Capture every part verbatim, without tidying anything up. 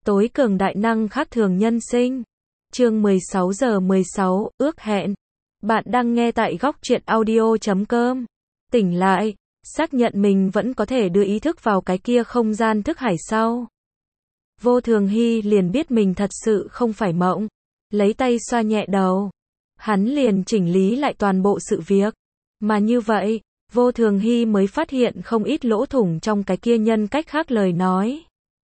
Tối cường đại năng khác thường nhân sinh. Chương mười sáu giờ mười sáu, ước hẹn. Bạn đang nghe tại góc truyện audio chấm com. Tỉnh lại, xác nhận mình vẫn có thể đưa ý thức vào cái kia không gian thức hải sau. Vô Thường Hy liền biết mình thật sự không phải mộng. Lấy tay xoa nhẹ đầu. Hắn liền chỉnh lý lại toàn bộ sự việc. Mà như vậy, Vô Thường Hy mới phát hiện không ít lỗ thủng trong cái kia nhân cách khác lời nói.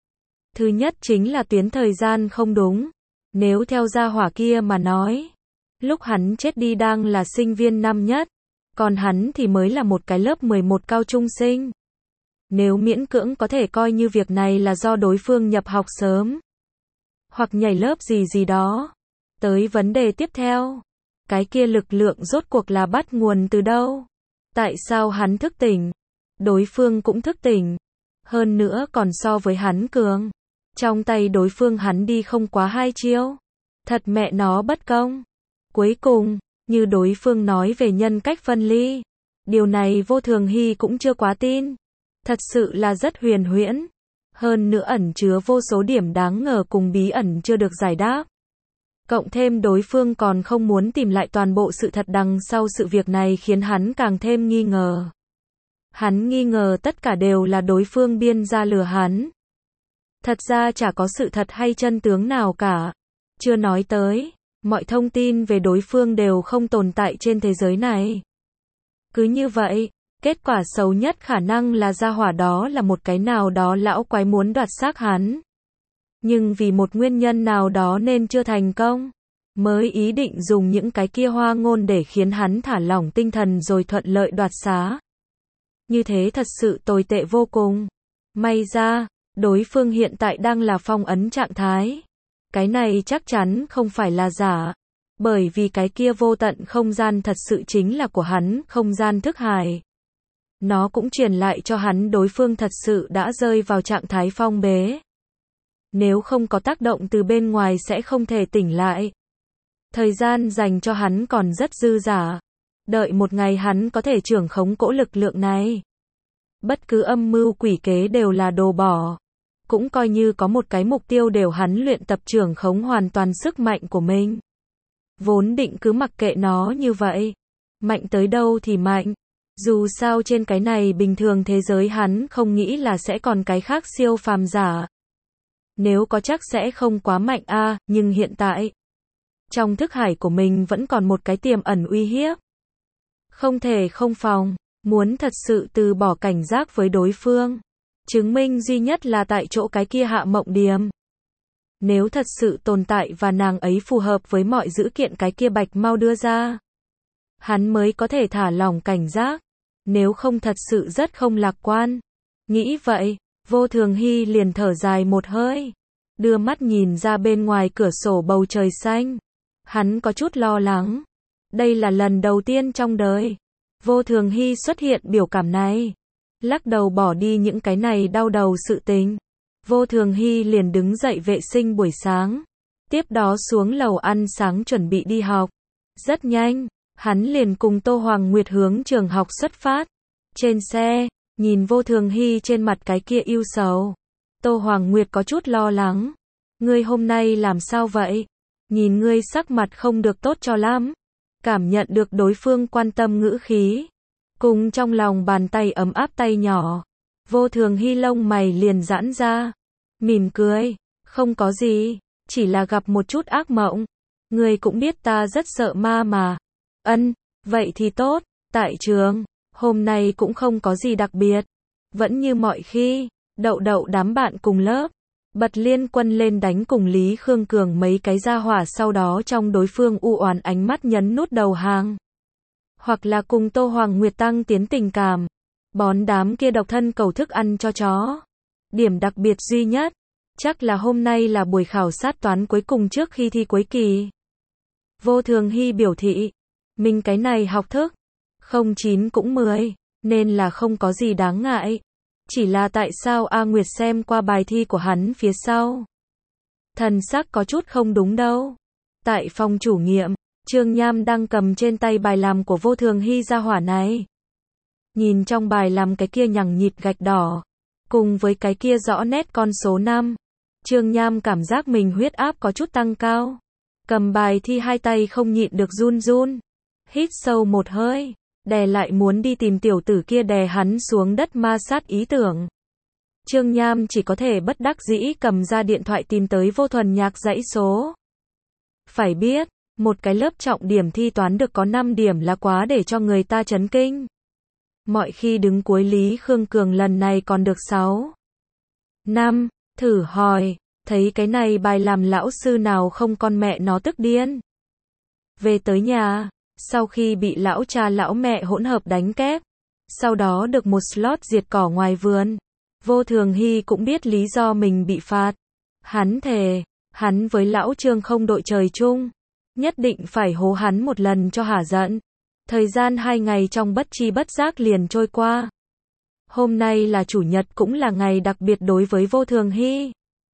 Thứ nhất chính là tuyến thời gian không đúng. Nếu theo gia hỏa kia mà nói, lúc hắn chết đi đang là sinh viên năm nhất, còn hắn thì mới là một cái lớp mười một cao trung sinh. Nếu miễn cưỡng có thể coi như việc này là do đối phương nhập học sớm, hoặc nhảy lớp gì gì đó. Tới vấn đề tiếp theo, cái kia lực lượng rốt cuộc là bắt nguồn từ đâu? Tại sao hắn thức tỉnh? Đối phương cũng thức tỉnh. Hơn nữa còn so với hắn cường. Trong tay đối phương hắn đi không quá hai chiêu. Thật mẹ nó bất công. Cuối cùng, như đối phương nói về nhân cách phân ly. Điều này Vô Thường Hy cũng chưa quá tin. Thật sự là rất huyền huyễn. Hơn nữa ẩn chứa vô số điểm đáng ngờ cùng bí ẩn chưa được giải đáp. Cộng thêm đối phương còn không muốn tìm lại toàn bộ sự thật đằng sau sự việc này khiến hắn càng thêm nghi ngờ. Hắn nghi ngờ tất cả đều là đối phương biên ra lừa hắn. Thật ra chả có sự thật hay chân tướng nào cả. Chưa nói tới, mọi thông tin về đối phương đều không tồn tại trên thế giới này. Cứ như vậy, kết quả xấu nhất khả năng là gia hỏa đó là một cái nào đó lão quái muốn đoạt xác hắn. Nhưng vì một nguyên nhân nào đó nên chưa thành công, mới ý định dùng những cái kia hoa ngôn để khiến hắn thả lỏng tinh thần rồi thuận lợi đoạt xá. Như thế thật sự tồi tệ vô cùng. May ra, đối phương hiện tại đang là phong ấn trạng thái. Cái này chắc chắn không phải là giả. Bởi vì cái kia vô tận không gian thật sự chính là của hắn, không gian thức hải. Nó cũng truyền lại cho hắn đối phương thật sự đã rơi vào trạng thái phong bế. Nếu không có tác động từ bên ngoài sẽ không thể tỉnh lại. Thời gian dành cho hắn còn rất dư dả. Đợi một ngày hắn có thể trưởng khống cỗ lực lượng này. Bất cứ âm mưu quỷ kế đều là đồ bỏ. Cũng coi như có một cái mục tiêu đều hắn luyện tập trưởng khống hoàn toàn sức mạnh của mình. Vốn định cứ mặc kệ nó như vậy. Mạnh tới đâu thì mạnh. Dù sao trên cái này bình thường thế giới hắn không nghĩ là sẽ còn cái khác siêu phàm giả. Nếu có chắc sẽ không quá mạnh a, à, nhưng hiện tại, trong thức hải của mình vẫn còn một cái tiềm ẩn uy hiếp. Không thể không phòng, muốn thật sự từ bỏ cảnh giác với đối phương. Chứng minh duy nhất là tại chỗ cái kia Hạ Mộng Điềm. Nếu thật sự tồn tại và nàng ấy phù hợp với mọi dữ kiện cái kia Bạch mau đưa ra, hắn mới có thể thả lỏng cảnh giác. Nếu không thật sự rất không lạc quan. Nghĩ vậy, Vô Thường Hy liền thở dài một hơi. Đưa mắt nhìn ra bên ngoài cửa sổ bầu trời xanh. Hắn có chút lo lắng. Đây là lần đầu tiên trong đời Vô Thường Hy xuất hiện biểu cảm này. Lắc đầu bỏ đi những cái này đau đầu sự tình. Vô Thường Hy liền đứng dậy vệ sinh buổi sáng. Tiếp đó xuống lầu ăn sáng chuẩn bị đi học. Rất nhanh, hắn liền cùng Tô Hoàng Nguyệt hướng trường học xuất phát. Trên xe, nhìn Vô Thường Hy trên mặt cái kia ưu sầu. Tô Hoàng Nguyệt có chút lo lắng. Ngươi hôm nay làm sao vậy? Nhìn ngươi sắc mặt không được tốt cho lắm. Cảm nhận được đối phương quan tâm ngữ khí. Cùng trong lòng bàn tay ấm áp tay nhỏ. Vô Thường Hy lông mày liền giãn ra. Mỉm cười. Không có gì. Chỉ là gặp một chút ác mộng. Ngươi cũng biết ta rất sợ ma mà. Ân, vậy thì tốt. Tại trường, hôm nay cũng không có gì đặc biệt. Vẫn như mọi khi, đậu đậu đám bạn cùng lớp. Bật liên quân lên đánh cùng Lý Khương Cường mấy cái gia hỏa, sau đó trong đối phương u oán ánh mắt nhấn nút đầu hàng. Hoặc là cùng Tô Hoàng Nguyệt tăng tiến tình cảm. Bón đám kia độc thân cầu thức ăn cho chó. Điểm đặc biệt duy nhất, chắc là hôm nay là buổi khảo sát toán cuối cùng trước khi thi cuối kỳ. Vô Thường Hy biểu thị, mình cái này học thức, không chín cũng mười, nên là không có gì đáng ngại. Chỉ là tại sao A Nguyệt xem qua bài thi của hắn phía sau. Thần sắc có chút không đúng đâu. Tại phòng chủ nhiệm, Trương Nham đang cầm trên tay bài làm của Vô Thường Hy gia hỏa này. Nhìn trong bài làm cái kia nhằng nhịt gạch đỏ, cùng với cái kia rõ nét con số năm. Trương Nham cảm giác mình huyết áp có chút tăng cao. Cầm bài thi hai tay không nhịn được run run. Hít sâu một hơi, đè lại muốn đi tìm tiểu tử kia đè hắn xuống đất ma sát ý tưởng. Trương Nham chỉ có thể bất đắc dĩ cầm ra điện thoại tìm tới Vô Thuần Nhạc dãy số. Phải biết, một cái lớp trọng điểm thi toán được có năm điểm là quá để cho người ta chấn kinh. Mọi khi đứng cuối Lý Khương Cường lần này còn được sáu. năm, thử hỏi, thấy cái này bài làm lão sư nào không con mẹ nó tức điên. Về tới nhà, sau khi bị lão cha lão mẹ hỗn hợp đánh kép, sau đó được một slot diệt cỏ ngoài vườn, Vô Thường Hy cũng biết lý do mình bị phạt. Hắn thề, hắn với lão Trương không đội trời chung, nhất định phải hố hắn một lần cho hả giận. Thời gian hai ngày trong bất chi bất giác liền trôi qua. Hôm nay là chủ nhật cũng là ngày đặc biệt đối với Vô Thường Hy.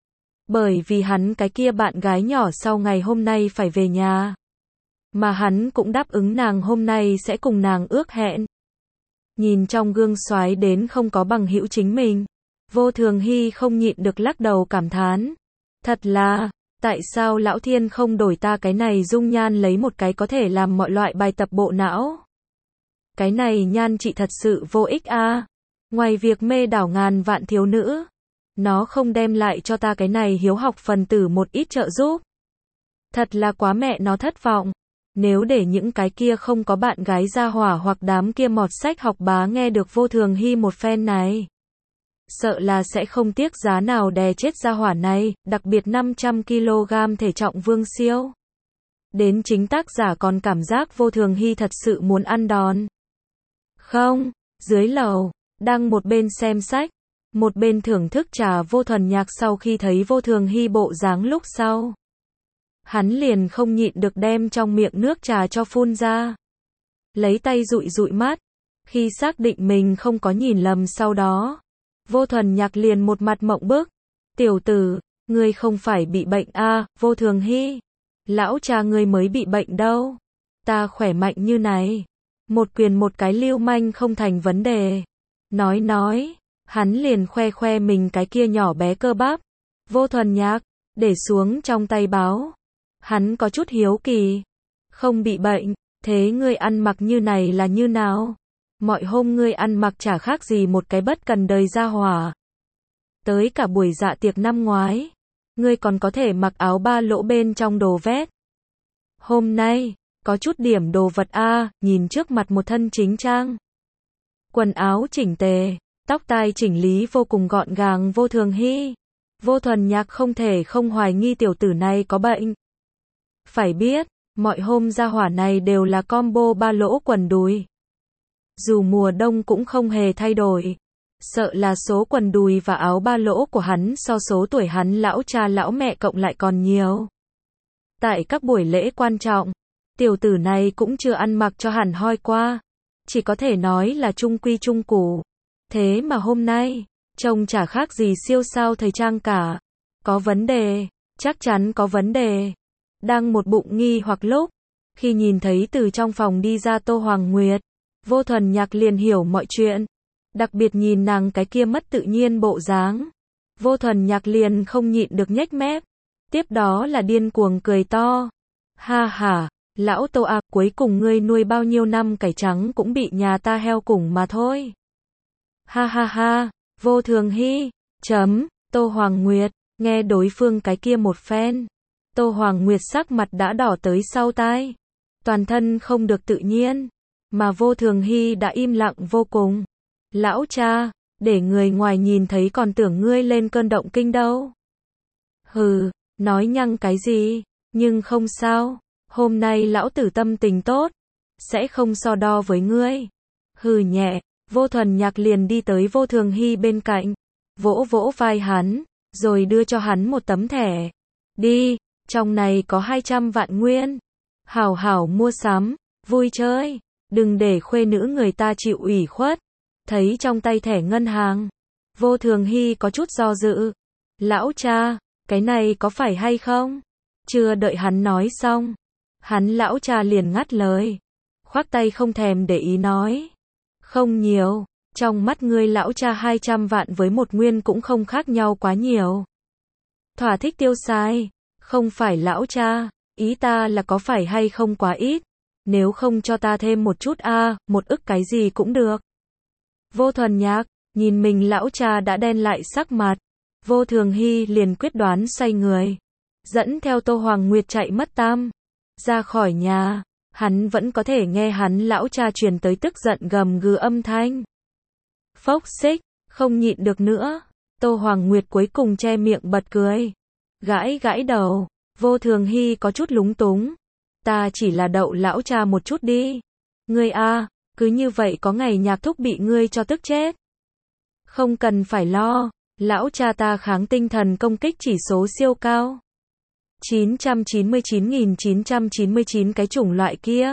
Bởi vì hắn cái kia bạn gái nhỏ sau ngày hôm nay phải về nhà. Mà hắn cũng đáp ứng nàng hôm nay sẽ cùng nàng ước hẹn. Nhìn trong gương xoáy đến không có bằng hữu chính mình, Vô Thường Hy không nhịn được lắc đầu cảm thán. Thật là, tại sao lão thiên không đổi ta cái này dung nhan lấy một cái có thể làm mọi loại bài tập bộ não? Cái này nhan trị thật sự vô ích a. À. Ngoài việc mê đảo ngàn vạn thiếu nữ, nó không đem lại cho ta cái này hiếu học phần tử một ít trợ giúp. Thật là quá mẹ nó thất vọng. Nếu để những cái kia không có bạn gái ra hỏa hoặc đám kia mọt sách học bá nghe được Vô Thường Hy một phen này, sợ là sẽ không tiếc giá nào đè chết ra hỏa này, đặc biệt năm trăm ki lô gam thể trọng Vương Siêu. Đến chính tác giả còn cảm giác Vô Thường Hy thật sự muốn ăn đòn. Không, dưới lầu, đang một bên xem sách, một bên thưởng thức trà Vô Thuần Nhạc sau khi thấy Vô Thường Hy bộ dáng lúc sau. Hắn liền không nhịn được đem trong miệng nước trà cho phun ra. Lấy tay dụi dụi mắt, khi xác định mình không có nhìn lầm sau đó. Vô Thuần Nhạc liền một mặt mộng bức. Tiểu tử, ngươi không phải bị bệnh a? À, Vô Thường Hy. Lão cha ngươi mới bị bệnh đâu. Ta khỏe mạnh như này. Một quyền một cái lưu manh không thành vấn đề. Nói nói, hắn liền khoe khoe mình cái kia nhỏ bé cơ bắp. Vô Thuần Nhạc, để xuống trong tay báo. Hắn có chút hiếu kỳ. Không bị bệnh, thế ngươi ăn mặc như này là như nào? Mọi hôm ngươi ăn mặc chả khác gì một cái bất cần đời ra hỏa. Tới cả buổi dạ tiệc năm ngoái, ngươi còn có thể mặc áo ba lỗ bên trong đồ vét. Hôm nay, có chút điểm đồ vật a, à, nhìn trước mặt một thân chính trang. Quần áo chỉnh tề, tóc tai chỉnh lý vô cùng gọn gàng Vô Thường Hy. Vô Thuần Nhạc không thể không hoài nghi tiểu tử này có bệnh. Phải biết, mọi hôm ra hỏa này đều là combo ba lỗ quần đùi. Dù mùa đông cũng không hề thay đổi. Sợ là số quần đùi và áo ba lỗ của hắn so số tuổi hắn lão cha lão mẹ cộng lại còn nhiều. Tại các buổi lễ quan trọng, tiểu tử này cũng chưa ăn mặc cho hẳn hoi qua. Chỉ có thể nói là trung quy trung củ. Thế mà hôm nay, trông chả khác gì siêu sao thời trang cả. Có vấn đề, chắc chắn có vấn đề. Đang một bụng nghi hoặc lúc, khi nhìn thấy từ trong phòng đi ra Tô Hoàng Nguyệt, Vô Thuần Nhạc liền hiểu mọi chuyện. Đặc biệt nhìn nàng cái kia mất tự nhiên bộ dáng. Vô Thuần Nhạc liền không nhịn được nhếch mép. Tiếp đó là điên cuồng cười to. Ha ha, lão Tô à, cuối cùng ngươi nuôi bao nhiêu năm cải trắng cũng bị nhà ta heo cùng mà thôi. Ha ha ha, Vô Thường Hy, chấm, Tô Hoàng Nguyệt, nghe đối phương cái kia một phen. Tô Hoàng Nguyệt sắc mặt đã đỏ tới sau tai. Toàn thân không được tự nhiên. Mà Vô Thường Hy đã im lặng vô cùng. Lão cha, để người ngoài nhìn thấy còn tưởng ngươi lên cơn động kinh đâu. Hừ, nói nhăng cái gì, nhưng không sao. Hôm nay lão tử tâm tình tốt. Sẽ không so đo với ngươi. Hừ nhẹ, Vô Thuần Nhạc liền đi tới Vô Thường Hy bên cạnh. Vỗ vỗ vai hắn, rồi đưa cho hắn một tấm thẻ. Đi, trong này có hai trăm vạn nguyên. Hảo hảo mua sắm, vui chơi. Đừng để khuê nữ người ta chịu ủy khuất. Thấy trong tay thẻ ngân hàng, Vô Thường Hy có chút do dự. Lão cha, cái này có phải hay không? Chưa đợi hắn nói xong, hắn lão cha liền ngắt lời. Khoác tay không thèm để ý nói. Không nhiều, trong mắt ngươi lão cha hai trăm vạn với một nguyên cũng không khác nhau quá nhiều. Thỏa thích tiêu xài. Không phải lão cha, ý ta là có phải hay không quá ít. Nếu không cho ta thêm một chút a, à, một ức cái gì cũng được. Vô Thuần Nhạc, nhìn mình lão cha đã đen lại sắc mặt. Vô Thường Hy liền quyết đoán xoay người. Dẫn theo Tô Hoàng Nguyệt chạy mất tăm. Ra khỏi nhà, hắn vẫn có thể nghe hắn lão cha truyền tới tức giận gầm gừ âm thanh. Phốc xích, không nhịn được nữa. Tô Hoàng Nguyệt cuối cùng che miệng bật cười. Gãi gãi đầu, Vô Thường Hy có chút lúng túng. Ta chỉ là đậu lão cha một chút đi. Ngươi a, cứ như vậy có ngày Nhạc thúc bị ngươi cho tức chết. Không cần phải lo, lão cha ta kháng tinh thần công kích chỉ số siêu cao. chín trăm chín mươi chín nghìn chín trăm chín mươi chín cái chủng loại kia.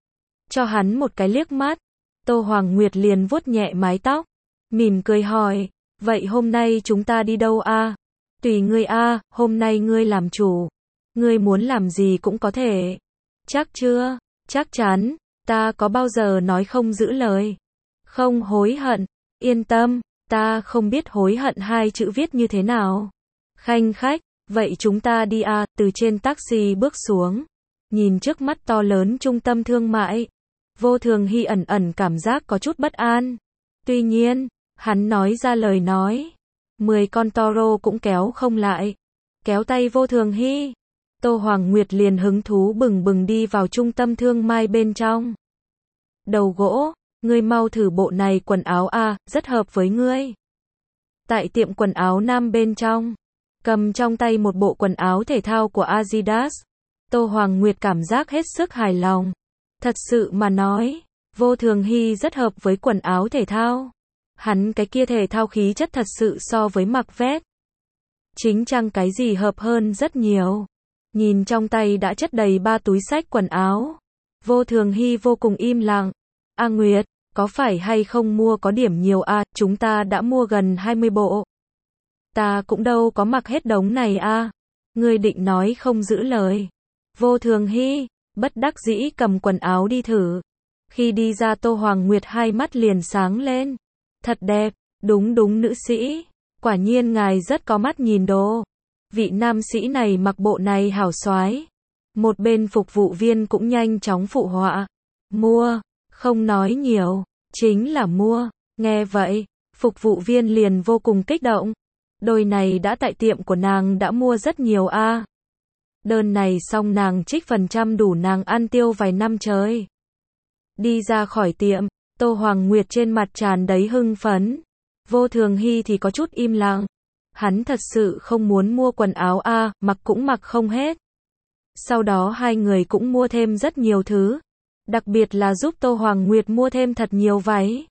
Cho hắn một cái liếc mắt, Tô Hoàng Nguyệt liền vuốt nhẹ mái tóc, mỉm cười hỏi, vậy hôm nay chúng ta đi đâu a? Tùy ngươi a, hôm nay ngươi làm chủ. Ngươi muốn làm gì cũng có thể. Chắc chưa? Chắc chắn, ta có bao giờ nói không giữ lời. Không hối hận, yên tâm, ta không biết hối hận hai chữ viết như thế nào. Khanh khách, vậy chúng ta đi a, từ trên taxi bước xuống. Nhìn trước mắt to lớn trung tâm thương mại. Vô Thường Hy ẩn ẩn cảm giác có chút bất an. Tuy nhiên, hắn nói ra lời nói. Mười con toro cũng kéo không lại. Kéo tay Vô Thường Hy. Tô Hoàng Nguyệt liền hứng thú bừng bừng đi vào trung tâm thương mại bên trong. Đầu gỗ, ngươi mau thử bộ này quần áo a, rất hợp với ngươi. Tại tiệm quần áo nam bên trong, cầm trong tay một bộ quần áo thể thao của Adidas. Tô Hoàng Nguyệt cảm giác hết sức hài lòng. Thật sự mà nói, Vô Thường Hy rất hợp với quần áo thể thao. Hắn cái kia thể thao khí chất thật sự so với mặc vest. Chính chăng cái gì hợp hơn rất nhiều. Nhìn trong tay đã chất đầy ba túi xách quần áo. Vô Thường Hy vô cùng im lặng. A Nguyệt, có phải hay không mua có điểm nhiều a, à, chúng ta đã mua gần hai mươi bộ. Ta cũng đâu có mặc hết đống này a. À. Ngươi định nói không giữ lời. Vô Thường Hy, bất đắc dĩ cầm quần áo đi thử. Khi đi ra Tô Hoàng Nguyệt hai mắt liền sáng lên. Thật đẹp, đúng đúng nữ sĩ. Quả nhiên ngài rất có mắt nhìn đồ. Vị nam sĩ này mặc bộ này hảo soái. Một bên phục vụ viên cũng nhanh chóng phụ họa. Mua, không nói nhiều, chính là mua. Nghe vậy, phục vụ viên liền vô cùng kích động. Đôi này đã tại tiệm của nàng đã mua rất nhiều a. À. Đơn này xong nàng trích phần trăm đủ nàng ăn tiêu vài năm trời. Đi ra khỏi tiệm, Tô Hoàng Nguyệt trên mặt tràn đầy hưng phấn. Vô Thường Hy thì có chút im lặng. Hắn thật sự không muốn mua quần áo a, à, mặc cũng mặc không hết. Sau đó hai người cũng mua thêm rất nhiều thứ. Đặc biệt là giúp Tô Hoàng Nguyệt mua thêm thật nhiều váy,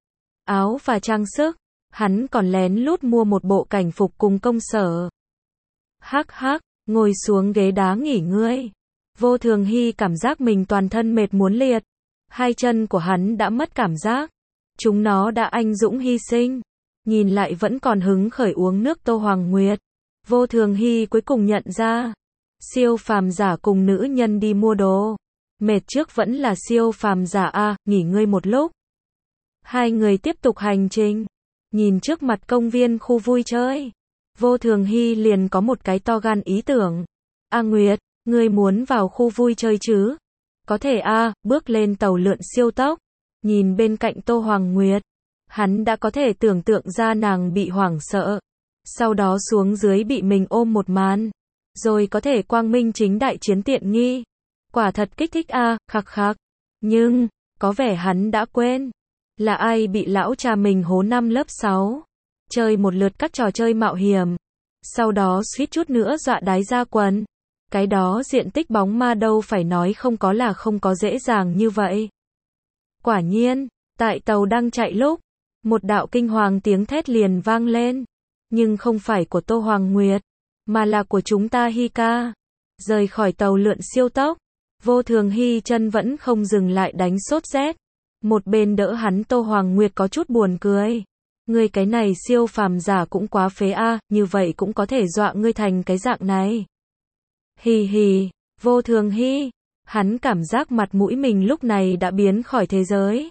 áo và trang sức. Hắn còn lén lút mua một bộ cảnh phục cùng công sở. Hắc hắc, ngồi xuống ghế đá nghỉ ngơi. Vô Thường Hy cảm giác mình toàn thân mệt muốn liệt. Hai chân của hắn đã mất cảm giác. Chúng nó đã anh dũng hy sinh. Nhìn lại vẫn còn hứng khởi uống nước Tô Hoàng Nguyệt. Vô Thường Hy cuối cùng nhận ra. Siêu phàm giả cùng nữ nhân đi mua đồ. Mệt trước vẫn là siêu phàm giả a, nghỉ ngơi một lúc. Hai người tiếp tục hành trình. Nhìn trước mặt công viên khu vui chơi. Vô Thường Hy liền có một cái to gan ý tưởng. A Nguyệt, ngươi muốn vào khu vui chơi chứ? Có thể a, bước lên tàu lượn siêu tốc. Nhìn bên cạnh Tô Hoàng Nguyệt. Hắn đã có thể tưởng tượng ra nàng bị hoảng sợ. Sau đó xuống dưới bị mình ôm một màn. Rồi có thể quang minh chính đại chiến tiện nghi. Quả thật kích thích a, à, khắc khắc. Nhưng, có vẻ hắn đã quên. Là ai bị lão cha mình hố năm lớp sáu. Chơi một lượt các trò chơi mạo hiểm. Sau đó suýt chút nữa dọa đái ra quần. Cái đó diện tích bóng ma đâu phải nói không có là không có dễ dàng như vậy. Quả nhiên, tại tàu đang chạy lúc. Một đạo kinh hoàng tiếng thét liền vang lên. Nhưng không phải của Tô Hoàng Nguyệt. Mà là của chúng ta Hy ca. Rời khỏi tàu lượn siêu tốc. Vô Thường Hy chân vẫn không dừng lại đánh sốt rét. Một bên đỡ hắn Tô Hoàng Nguyệt có chút buồn cười. Ngươi cái này siêu phàm giả cũng quá phế a, à, như vậy cũng có thể dọa ngươi thành cái dạng này. Hì hì, Vô Thường Hy. Hắn cảm giác mặt mũi mình lúc này đã biến khỏi thế giới.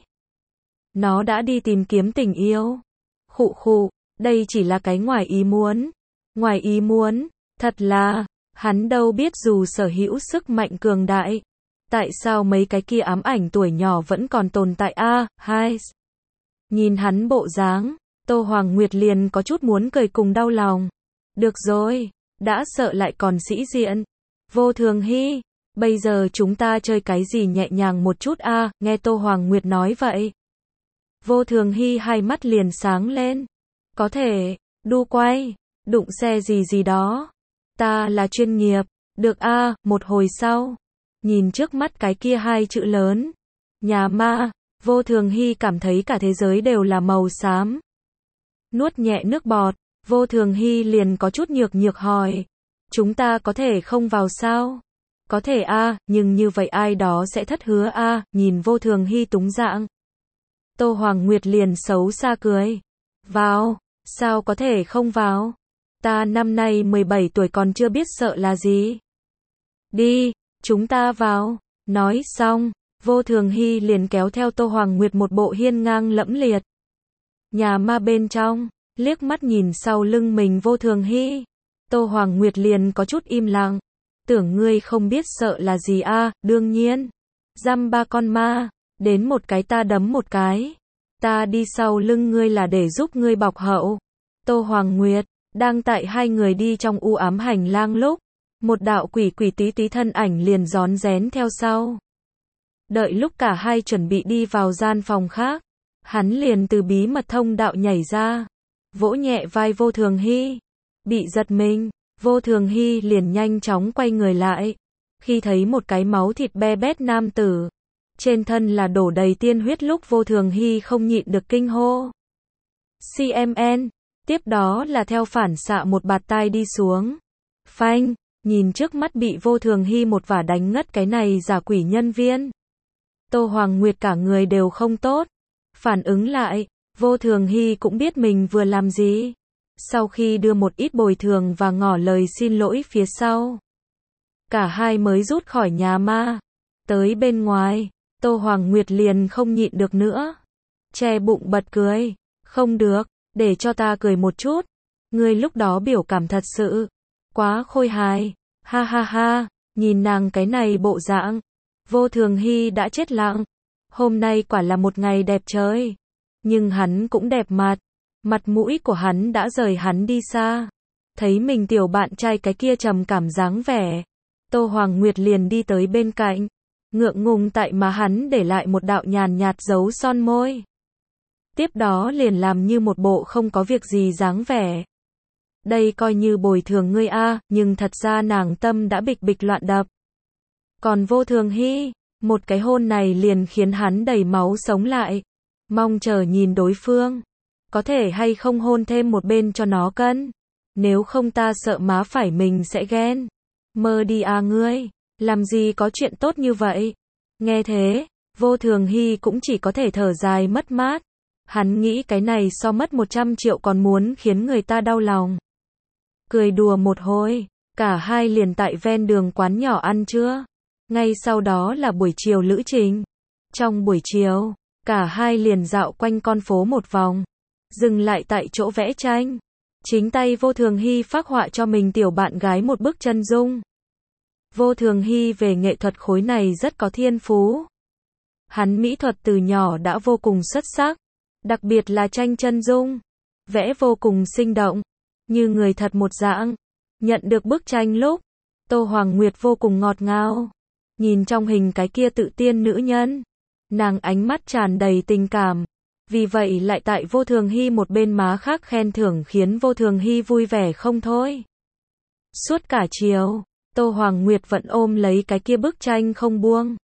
Nó đã đi tìm kiếm tình yêu. Khụ khụ, đây chỉ là cái ngoài ý muốn. Ngoài ý muốn, Thật là, hắn đâu biết dù sở hữu sức mạnh cường đại, tại sao mấy cái kia ám ảnh tuổi nhỏ vẫn còn tồn tại a, hai. Nhìn hắn bộ dáng, Tô Hoàng Nguyệt liền có chút muốn cười cùng đau lòng. Được rồi, đã sợ lại còn sĩ diện. Vô Thường Hy, bây giờ chúng ta chơi cái gì nhẹ nhàng một chút a, nghe Tô Hoàng Nguyệt nói vậy. Vô Thường Hy hai mắt liền sáng lên. Có thể, đu quay, đụng xe gì gì đó. Ta là chuyên nghiệp, được a, một hồi sau. Nhìn trước mắt cái kia hai chữ lớn. Nhà ma, Vô Thường Hy cảm thấy cả thế giới đều là màu xám. Nuốt nhẹ nước bọt, Vô Thường Hy liền có chút nhược nhược hỏi. Chúng ta có thể không vào sao? Có thể a, nhưng như vậy ai đó sẽ thất hứa a, nhìn Vô Thường Hy túng dạng. Tô Hoàng Nguyệt liền xấu xa cười. Vào, sao có thể không vào? Ta năm nay mười bảy tuổi còn chưa biết sợ là gì. Đi, chúng ta vào. Nói xong, Vô Thường Hy liền kéo theo Tô Hoàng Nguyệt một bộ hiên ngang lẫm liệt. Nhà ma bên trong, liếc mắt nhìn sau lưng mình Vô Thường Hy. Tô Hoàng Nguyệt liền có chút im lặng. Tưởng ngươi không biết sợ là gì a, đương nhiên. Dăm ba con ma, đến một cái ta đấm một cái. Ta đi sau lưng ngươi là để giúp ngươi bọc hậu. Tô Hoàng Nguyệt, đang tại hai người đi trong u ám hành lang lúc, một đạo quỷ quỷ tí tí thân ảnh liền rón rén theo sau. Đợi lúc cả hai chuẩn bị đi vào gian phòng khác, hắn liền từ bí mật thông đạo nhảy ra, vỗ nhẹ vai Vô Thường Hy. Bị giật mình, Vô Thường Hy liền nhanh chóng quay người lại, khi thấy một cái máu thịt be bét nam tử, trên thân là đổ đầy tiên huyết lúc Vô Thường Hy không nhịn được kinh hô. xê em en, tiếp đó là theo phản xạ một bạt tai đi xuống. Phanh, nhìn trước mắt bị Vô Thường Hy một vả đánh ngất cái này giả quỷ nhân viên. Tô Hoàng Nguyệt cả người đều không tốt. Phản ứng lại, Vô Thường Hy cũng biết mình vừa làm gì. Sau khi đưa một ít bồi thường và ngỏ lời xin lỗi phía sau, cả hai mới rút khỏi nhà ma. Tới bên ngoài, Tô Hoàng Nguyệt liền không nhịn được nữa. Che bụng bật cười. Không được, để cho ta cười một chút. Ngươi lúc đó biểu cảm thật sự quá khôi hài. Ha ha ha, nhìn nàng cái này bộ dạng. Vô Thường Hy đã chết lặng. Hôm nay quả là một ngày đẹp trời. Nhưng hắn cũng đẹp mặt. Mặt mũi của hắn đã rời hắn đi xa. Thấy mình tiểu bạn trai cái kia trầm cảm dáng vẻ, Tô Hoàng Nguyệt liền đi tới bên cạnh. Ngượng ngùng tại má hắn để lại một đạo nhàn nhạt dấu son môi. Tiếp đó liền làm như một bộ không có việc gì dáng vẻ. Đây coi như bồi thường ngươi a, nhưng thật ra nàng tâm đã bịch bịch loạn đập. Còn Vô Thường Hy, một cái hôn này liền khiến hắn đầy máu sống lại. Mong chờ nhìn đối phương. Có thể hay không hôn thêm một bên cho nó cân. Nếu không ta sợ má phải mình sẽ ghen. Mơ đi à ngươi, làm gì có chuyện tốt như vậy. Nghe thế, Vô Thường Hy cũng chỉ có thể thở dài mất mát. Hắn nghĩ cái này so mất một trăm triệu còn muốn khiến người ta đau lòng. Cười đùa một hồi, cả hai liền tại ven đường quán nhỏ ăn trưa. Ngay sau đó là buổi chiều lữ trình. Trong buổi chiều, cả hai liền dạo quanh con phố một vòng, dừng lại tại chỗ vẽ tranh. Chính tay Vô Thường Hy phác họa cho mình tiểu bạn gái một bức chân dung. Vô Thường Hy về nghệ thuật khối này rất có thiên phú. Hắn mỹ thuật từ nhỏ đã vô cùng xuất sắc, đặc biệt là tranh chân dung, vẽ vô cùng sinh động, như người thật một dạng. Nhận được bức tranh lúc, Tô Hoàng Nguyệt vô cùng ngọt ngào. Nhìn trong hình cái kia tự tiên nữ nhân, nàng ánh mắt tràn đầy tình cảm. Vì vậy lại tại Vô Thường Hy một bên má khác khen thưởng khiến Vô Thường Hy vui vẻ không thôi. Suốt cả chiều, Tô Hoàng Nguyệt vẫn ôm lấy cái kia bức tranh không buông.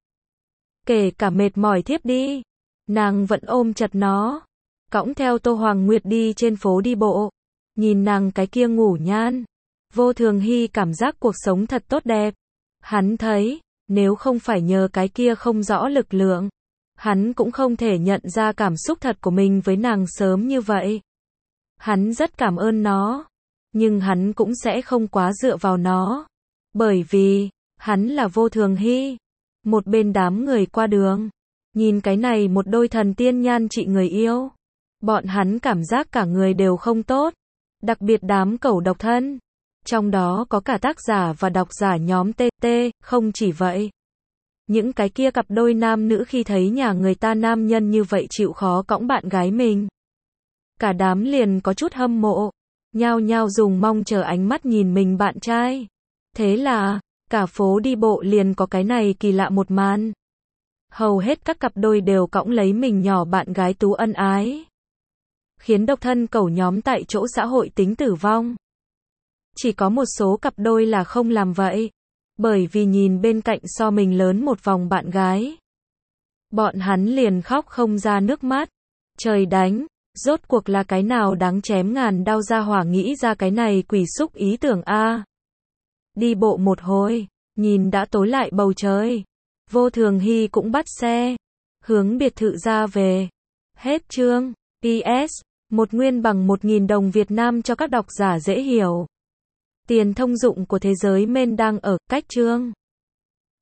Kể cả mệt mỏi thiếp đi, nàng vẫn ôm chặt nó. Cõng theo Tô Hoàng Nguyệt đi trên phố đi bộ. Nhìn nàng cái kia ngủ nhan, Vô Thường Hy cảm giác cuộc sống thật tốt đẹp. Hắn thấy, nếu không phải nhờ cái kia không rõ lực lượng, hắn cũng không thể nhận ra cảm xúc thật của mình với nàng sớm như vậy. Hắn rất cảm ơn nó, nhưng hắn cũng sẽ không quá dựa vào nó. Bởi vì, hắn là Vô Thường Hy. Một bên đám người qua đường, nhìn cái này một đôi thần tiên nhan trị người yêu. Bọn hắn cảm giác cả người đều không tốt. Đặc biệt đám cẩu độc thân. Trong đó có cả tác giả và độc giả nhóm tê tê, không chỉ vậy. Những cái kia cặp đôi nam nữ khi thấy nhà người ta nam nhân như vậy chịu khó cõng bạn gái mình. Cả đám liền có chút hâm mộ, nhao nhao dùng mong chờ ánh mắt nhìn mình bạn trai. Thế là, cả phố đi bộ liền có cái này kỳ lạ một màn. Hầu hết các cặp đôi đều cõng lấy mình nhỏ bạn gái tú ân ái. Khiến độc thân cẩu nhóm tại chỗ xã hội tính tử vong. Chỉ có một số cặp đôi là không làm vậy. Bởi vì nhìn bên cạnh so mình lớn một vòng bạn gái. Bọn hắn liền khóc không ra nước mắt. Trời đánh, rốt cuộc là cái nào đáng chém ngàn đau ra hỏa nghĩ ra cái này quỷ xúc ý tưởng a. Đi bộ một hồi, nhìn đã tối lại bầu trời. Vô Thường Hy cũng bắt xe, hướng biệt thự ra về. Hết chương. pê ét, một nguyên bằng một nghìn đồng Việt Nam cho các độc giả dễ hiểu. Tiền thông dụng của thế giới men đang ở cách chương.